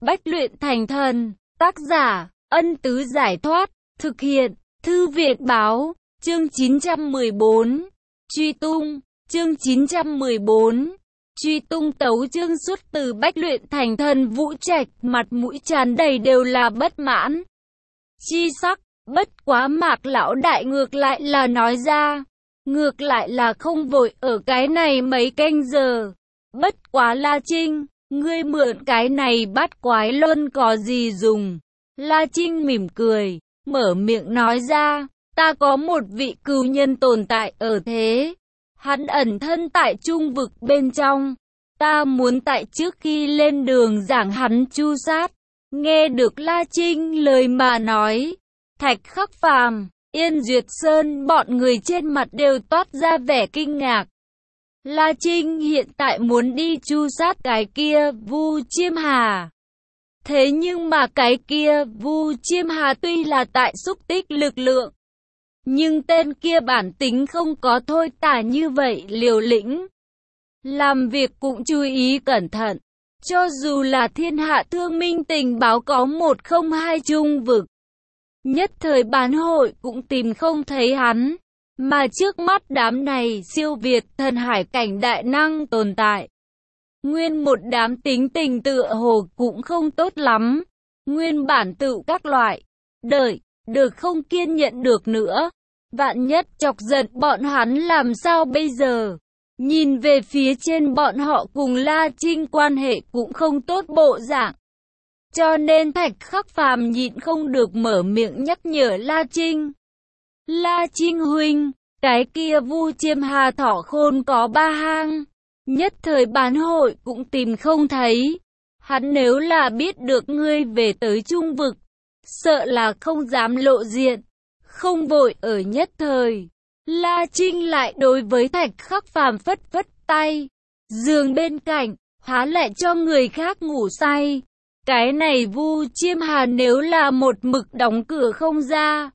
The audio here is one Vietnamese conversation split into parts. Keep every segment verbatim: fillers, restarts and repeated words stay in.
Bách luyện thành thần. Tác giả, Ân Tứ Giải Thoát. Thực hiện, Thư viện Báo. Chương chín trăm mười bốn. Truy tung. Chương chín trăm mười bốn. Truy tung. Tấu chương xuất từ Bách luyện thành thần. Vũ Trạch mặt mũi tràn đầy đều là bất mãn chi sắc. Bất quá Mạc lão đại ngược lại là nói ra, ngược lại là không vội ở cái này mấy canh giờ. Bất quá La Trinh, ngươi mượn cái này bắt quái luân có gì dùng? La Trinh mỉm cười, mở miệng nói ra, ta có một vị cừu nhân tồn tại ở thế. Hắn ẩn thân tại trung vực bên trong. Ta muốn tại trước khi lên đường giảng hắn chu sát. Nghe được La Trinh lời mà nói, Thạch Khắc Phàm, Yên Duyệt Sơn bọn người trên mặt đều toát ra vẻ kinh ngạc. La Trinh hiện tại muốn đi chu sát cái kia Vu Chiêm Hà. Thế nhưng mà cái kia Vu Chiêm Hà tuy là tại xúc tích lực lượng, nhưng tên kia bản tính không có thôi tả như vậy liều lĩnh. Làm việc cũng chú ý cẩn thận. Cho dù là thiên hạ thương minh tình báo có một không hai trung vực, nhất thời bán hội cũng tìm không thấy hắn. Mà trước mắt đám này siêu việt thần hải cảnh đại năng tồn tại. Nguyên một đám tính tình tựa hồ cũng không tốt lắm. Nguyên bản tự các loại. Đợi, được không kiên nhẫn được nữa. Vạn nhất chọc giận bọn hắn làm sao bây giờ? Nhìn về phía trên bọn họ cùng La Trinh quan hệ cũng không tốt bộ dạng. Cho nên Thạch Khắc Phàm nhịn không được mở miệng nhắc nhở La Trinh. La Trinh huynh, cái kia Vu Chiêm Hà thỏ khôn có ba hang. Nhất thời bán hội cũng tìm không thấy. Hắn nếu là biết được ngươi về tới trung vực, sợ là không dám lộ diện. Không vội ở nhất thời. La Trinh lại đối với Thạch Khắc Phàm phất phất tay. Giường bên cạnh, há lại cho người khác ngủ say. Cái này Vu Chiêm Hà nếu là một mực đóng cửa không ra,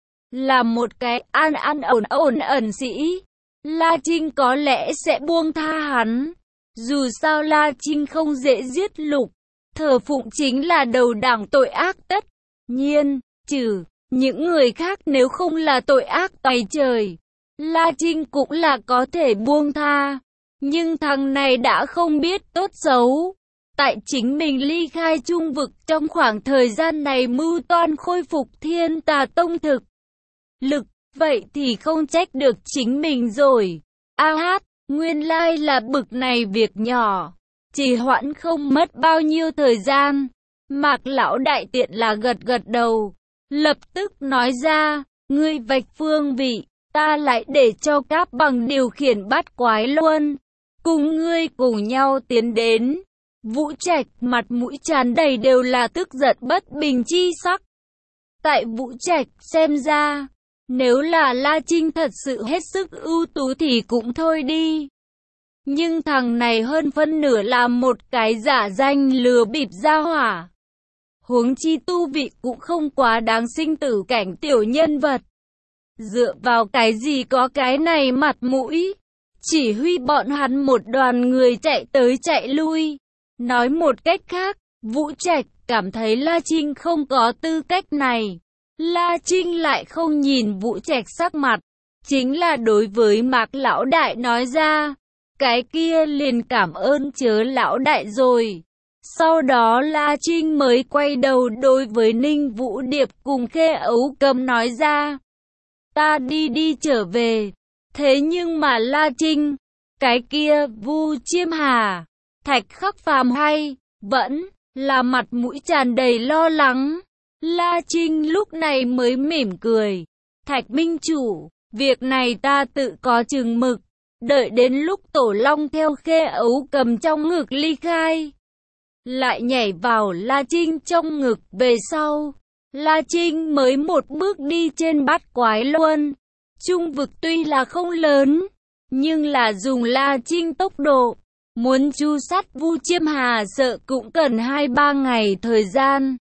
là một cái an an ổn ổn ẩn sĩ, La Trinh có lẽ sẽ buông tha hắn. Dù sao La Trinh không dễ giết lục, thờ phụng chính là đầu đảng tội ác tất nhiên, trừ những người khác nếu không là tội ác tày trời, La Trinh cũng là có thể buông tha. Nhưng thằng này đã không biết tốt xấu. Tại chính mình ly khai trung vực trong khoảng thời gian này mưu toan khôi phục Thiên Tà Tông thực lực, vậy thì không trách được chính mình rồi. A hát, nguyên lai là bực này việc nhỏ, chỉ hoãn không mất bao nhiêu thời gian. Mạc lão đại tiện là gật gật đầu, lập tức nói ra, ngươi vạch phương vị, ta lại để cho Cáp Bằng điều khiển bát quái luân, cùng ngươi cùng nhau tiến đến. Vũ Trạch mặt mũi tràn đầy đều là tức giận bất bình chi sắc. Tại Vũ Trạch xem ra, nếu là La Trinh thật sự hết sức ưu tú thì cũng thôi đi. Nhưng thằng này hơn phân nửa là một cái giả danh lừa bịp gia hỏa. Huống chi tu vị cũng không quá đáng sinh tử cảnh tiểu nhân vật. Dựa vào cái gì có cái này mặt mũi, chỉ huy bọn hắn một đoàn người chạy tới chạy lui. Nói một cách khác, Vũ Trạch cảm thấy La Trinh không có tư cách này. La Trinh lại không nhìn Vũ Trạch sắc mặt, chính là đối với Mạc lão đại nói ra, cái kia liền cảm ơn chớ lão đại rồi. Sau đó La Trinh mới quay đầu đối với Ninh Vũ Điệp cùng Khê Ấu Cầm nói ra, ta đi đi trở về. Thế nhưng mà La Trinh, cái kia Vu Chiêm Hà, Thạch Khắc Phàm hay vẫn là mặt mũi tràn đầy lo lắng. La Trinh lúc này mới mỉm cười, Thạch minh chủ, việc này ta tự có chừng mực. Đợi đến lúc Tổ Long theo Khê Ấu Cầm trong ngực ly khai, lại nhảy vào La Trinh trong ngực về sau, La Trinh mới một bước đi trên bát quái luân. Trung vực tuy là không lớn, nhưng là dùng La Trinh tốc độ, muốn chu sát Vu Chiêm Hà sợ cũng cần hai ba ngày thời gian.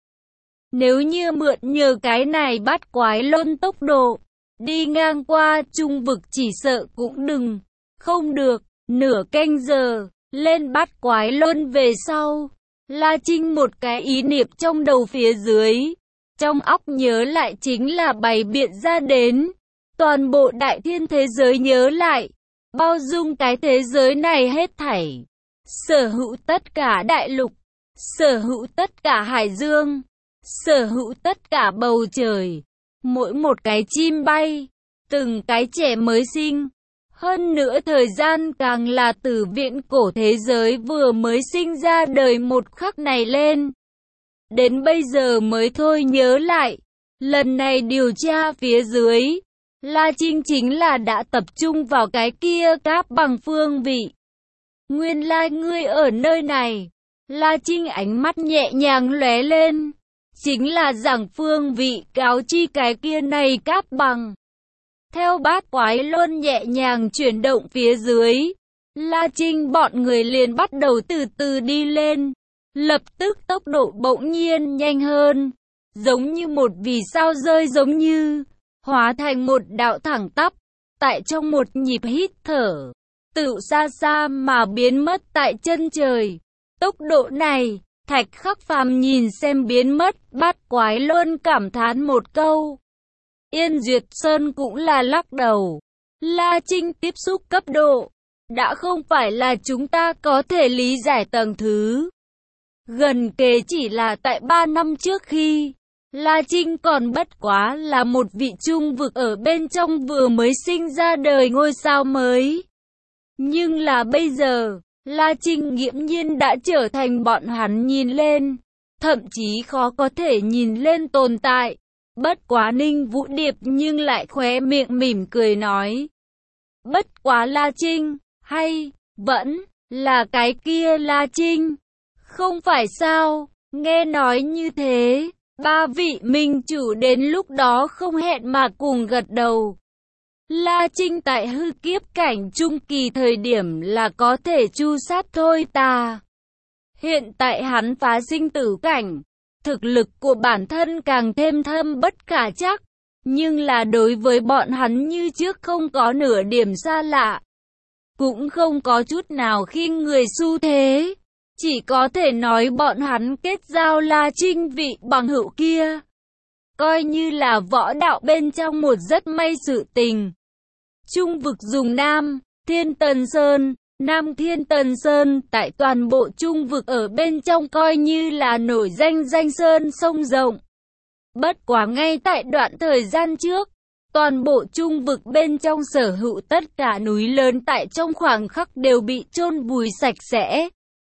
Nếu như mượn nhờ cái này bắt quái luân tốc độ, đi ngang qua trung vực chỉ sợ cũng đừng, không được, nửa canh giờ, lên bắt quái luân về sau, La Trinh một cái ý niệm trong đầu phía dưới, trong óc nhớ lại chính là bày biện ra đến. Toàn bộ đại thiên thế giới nhớ lại, bao dung cái thế giới này hết thảy. Sở hữu tất cả đại lục, sở hữu tất cả hải dương, sở hữu tất cả bầu trời. Mỗi một cái chim bay, từng cái trẻ mới sinh. Hơn nữa thời gian càng là từ viễn cổ thế giới vừa mới sinh ra đời một khắc này lên. Đến bây giờ mới thôi nhớ lại, lần này điều tra phía dưới, La Trinh chính là đã tập trung vào cái kia Cáp Bằng phương vị. Nguyên lai ngươi ở nơi này. La Trinh ánh mắt nhẹ nhàng lóe lên, chính là giảng phương vị cáo chi cái kia này Cáp Bằng. Theo bát quái luân nhẹ nhàng chuyển động phía dưới, La Trinh bọn người liền bắt đầu từ từ đi lên. Lập tức tốc độ bỗng nhiên nhanh hơn, giống như một vì sao rơi giống như, hóa thành một đạo thẳng tắp, tại trong một nhịp hít thở, tự xa xa mà biến mất tại chân trời. Tốc độ này, Thạch Khắc Phàm nhìn xem biến mất, bát quái luân cảm thán một câu. Yên Duyệt Sơn cũng là lắc đầu. La Trinh tiếp xúc cấp độ, đã không phải là chúng ta có thể lý giải tầng thứ. Gần kề chỉ là tại ba năm trước khi, La Trinh còn bất quá là một vị trung vực ở bên trong vừa mới sinh ra đời ngôi sao mới. Nhưng là bây giờ, La Trinh nghiễm nhiên đã trở thành bọn hắn nhìn lên, thậm chí khó có thể nhìn lên tồn tại. Bất quá Ninh Vũ Điệp nhưng lại khóe miệng mỉm cười nói. Bất quá La Trinh, hay, vẫn, là cái kia La Trinh. Không phải sao, nghe nói như thế, ba vị minh chủ đến lúc đó không hẹn mà cùng gật đầu. La Trinh tại hư kiếp cảnh trung kỳ thời điểm là có thể chu sát thôi ta. Hiện tại hắn phá sinh tử cảnh, thực lực của bản thân càng thêm thâm bất khả chắc, nhưng là đối với bọn hắn như trước không có nửa điểm xa lạ. Cũng không có chút nào khinh người xu thế. Chỉ có thể nói bọn hắn kết giao La Trinh vị bằng hữu kia. Coi như là võ đạo bên trong một rất may sự tình. Trung vực dùng Nam, Thiên Tần Sơn, Nam Thiên Tần Sơn tại toàn bộ trung vực ở bên trong coi như là nổi danh danh sơn sông rộng. Bất quá ngay tại đoạn thời gian trước, toàn bộ trung vực bên trong sở hữu tất cả núi lớn tại trong khoảng khắc đều bị chôn vùi sạch sẽ.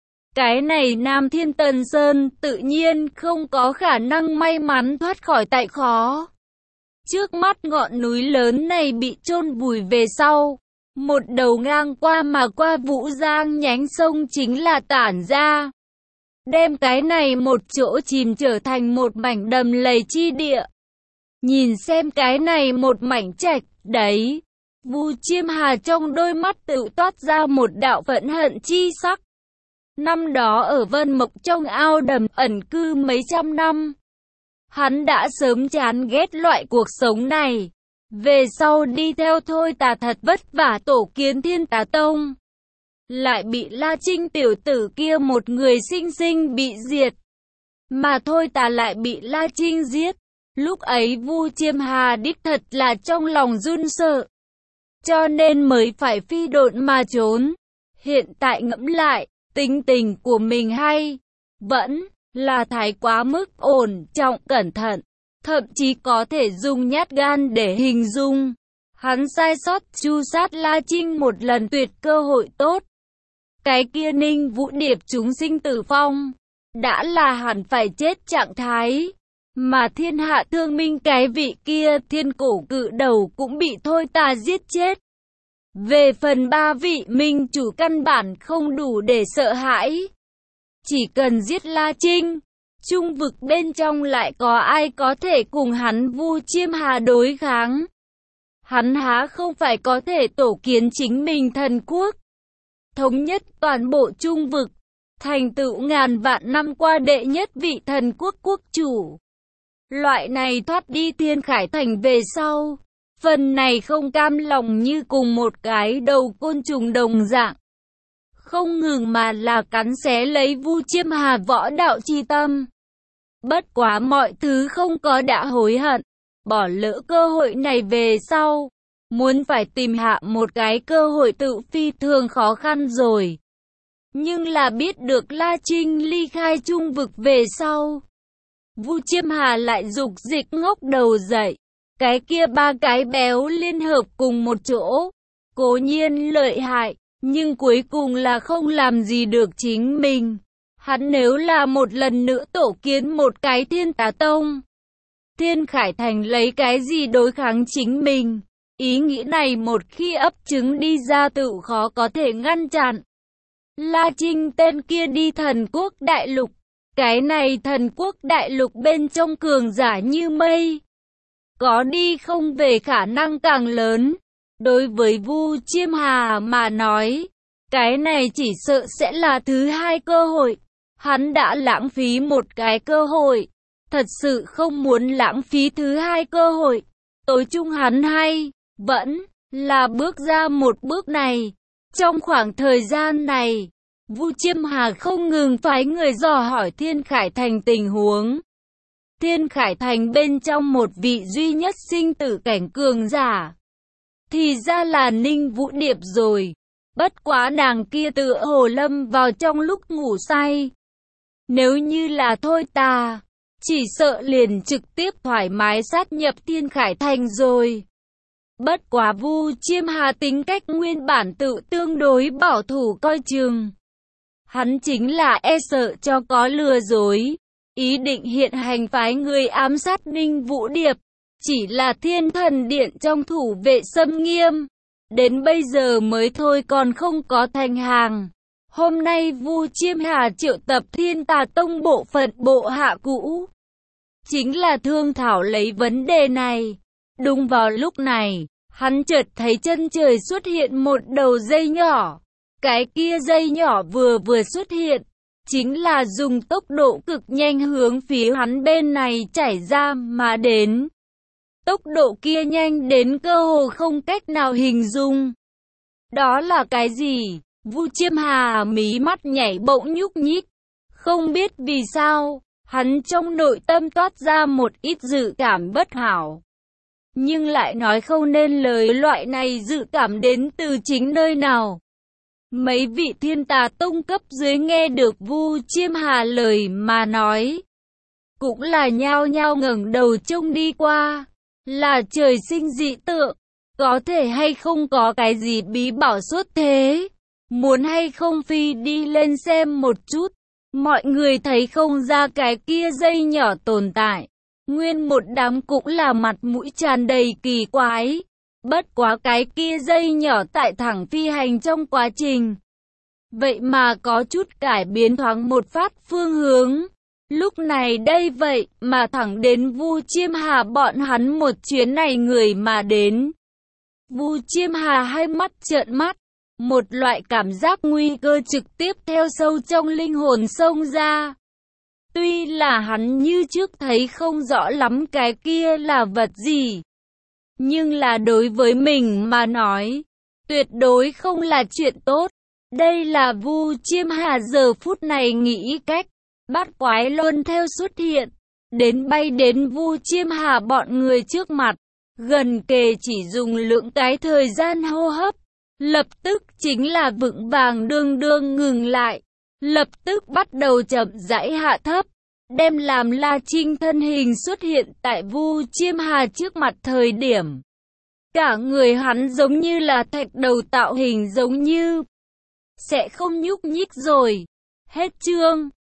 Cái này Nam Thiên Tần Sơn tự nhiên không có khả năng may mắn thoát khỏi tại khó. Trước mắt ngọn núi lớn này bị chôn vùi về sau, một đầu ngang qua mà qua Vũ Giang nhánh sông chính là tản ra. Đem cái này một chỗ chìm trở thành một mảnh đầm lầy chi địa. Nhìn xem cái này một mảnh trạch, đấy. Vu Chiêm Hà trong đôi mắt tự toát ra một đạo phẫn hận chi sắc. Năm đó ở Vân Mộc trong ao đầm ẩn cư mấy trăm năm. Hắn đã sớm chán ghét loại cuộc sống này. Về sau đi theo Thôi Tà thật vất vả tổ kiến Thiên Tà Tông. Lại bị La Trinh tiểu tử kia một người sinh sinh bị diệt. Mà Thôi Tà lại bị La Trinh giết. Lúc ấy Vu Chiêm Hà đích thật là trong lòng run sợ. Cho nên mới phải phi độn mà trốn. Hiện tại ngẫm lại, tính tình của mình hay vẫn là thái quá mức ổn trọng cẩn thận. Thậm chí có thể dùng nhát gan để hình dung. Hắn sai sót chu sát La Trinh một lần tuyệt cơ hội tốt. Cái kia Ninh Vũ Điệp chúng sinh tử phong. Đã là hẳn phải chết trạng thái. Mà thiên hạ thương minh cái vị kia thiên cổ cự đầu cũng bị Thôi Tà giết chết. Về phần ba vị minh chủ căn bản không đủ để sợ hãi. Chỉ cần giết La Trinh, trung vực bên trong lại có ai có thể cùng hắn Vu Chiêm Hà đối kháng. Hắn há không phải có thể tổ kiến chính mình thần quốc. Thống nhất toàn bộ trung vực, thành tựu ngàn vạn năm qua đệ nhất vị thần quốc quốc chủ. Loại này thoát đi Thiên Khải Thành về sau, phần này không cam lòng như cùng một cái đầu côn trùng đồng dạng. không ngừng mà là cắn xé lấy Vu Chiêm Hà võ đạo chi tâm. Bất quá mọi thứ không có đã hối hận, bỏ lỡ cơ hội này về sau, muốn phải tìm hạ một cái cơ hội tự phi thường khó khăn rồi. Nhưng là biết được La Trinh ly khai trung vực về sau, Vu Chiêm Hà lại dục dịch ngóc đầu dậy. Cái kia ba cái béo liên hợp cùng một chỗ, cố nhiên lợi hại, nhưng cuối cùng là không làm gì được chính mình. Hắn nếu là một lần nữa tổ kiến một cái Thiên Tà Tông, Thiên Khải Thành lấy cái gì đối kháng chính mình? Ý nghĩ này một khi ấp trứng đi ra tự khó có thể ngăn chặn. La Trinh tên kia đi Thần Quốc Đại Lục, cái này Thần Quốc Đại Lục bên trong cường giả như mây, có đi không về khả năng càng lớn. Đối với Vu Chiêm Hà mà nói, cái này chỉ sợ sẽ là thứ hai cơ hội. Hắn đã lãng phí một cái cơ hội, thật sự không muốn lãng phí thứ hai cơ hội. Tối chung hắn hay vẫn là bước ra một bước này. Trong khoảng thời gian này, Vu Chiêm Hà không ngừng phái người dò hỏi Thiên Khải Thành tình huống. Thiên Khải Thành bên trong một vị duy nhất sinh tử cảnh cường giả, thì ra là Ninh Vũ Điệp rồi. Bất quá nàng kia tựa hồ lâm vào trong lúc ngủ say. Nếu như là thôi ta, chỉ sợ liền trực tiếp thoải mái sát nhập Thiên Khải Thành rồi. Bất quá Vu Chiêm Hà tính cách nguyên bản tự tương đối bảo thủ coi chừng. Hắn chính là e sợ cho có lừa dối, ý định hiện hành phái người ám sát Ninh Vũ Điệp. Chỉ là Thiên Thần Điện trong thủ vệ xâm nghiêm, đến bây giờ mới thôi còn không có thành hàng. Hôm nay Vu Chiêm Hà triệu tập Thiên Tà Tông bộ phận bộ hạ cũ, chính là thương thảo lấy vấn đề này. Đúng vào lúc này, hắn chợt thấy chân trời xuất hiện một đầu dây nhỏ. Cái kia dây nhỏ vừa vừa xuất hiện, chính là dùng tốc độ cực nhanh hướng phía hắn bên này chảy ra mà đến. Tốc độ kia nhanh đến cơ hồ không cách nào hình dung. Đó là cái gì? Vu Chiêm Hà mí mắt nhảy bỗng nhúc nhích. Không biết vì sao, hắn trong nội tâm toát ra một ít dự cảm bất hảo. Nhưng lại nói không nên lời, loại này dự cảm đến từ chính nơi nào. Mấy vị Thiên Tà Tông cấp dưới nghe được Vu Chiêm Hà lời mà nói, cũng là nhao nhao ngẩng đầu trông đi qua. Là trời sinh dị tượng, có thể hay không có cái gì bí bảo xuất thế? Muốn hay không phi đi lên xem một chút? Mọi người thấy không ra cái kia dây nhỏ tồn tại. Nguyên một đám cũng là mặt mũi tràn đầy kỳ quái. Bất quá cái kia dây nhỏ tại thẳng phi hành trong quá trình, vậy mà có chút cải biến thoáng một phát phương hướng. Lúc này đây vậy mà thẳng đến Vu Chiêm Hà bọn hắn một chuyến này người mà đến. Vu Chiêm Hà hai mắt trợn mắt, một loại cảm giác nguy cơ trực tiếp theo sâu trong linh hồn xông ra. Tuy là hắn như trước thấy không rõ lắm cái kia là vật gì, nhưng là đối với mình mà nói, tuyệt đối không là chuyện tốt. Đây là Vu Chiêm Hà giờ phút này nghĩ cách. Bát quái luôn theo xuất hiện, đến bay đến Vu Chiêm Hà bọn người trước mặt, gần kề chỉ dùng lượng cái thời gian hô hấp, lập tức chính là vững vàng đương đương ngừng lại, lập tức bắt đầu chậm rãi hạ thấp, đem làm La Trinh thân hình xuất hiện tại Vu Chiêm Hà trước mặt thời điểm. Cả người hắn giống như là thạch đầu tạo hình giống như sẽ không nhúc nhích rồi. Hết chương.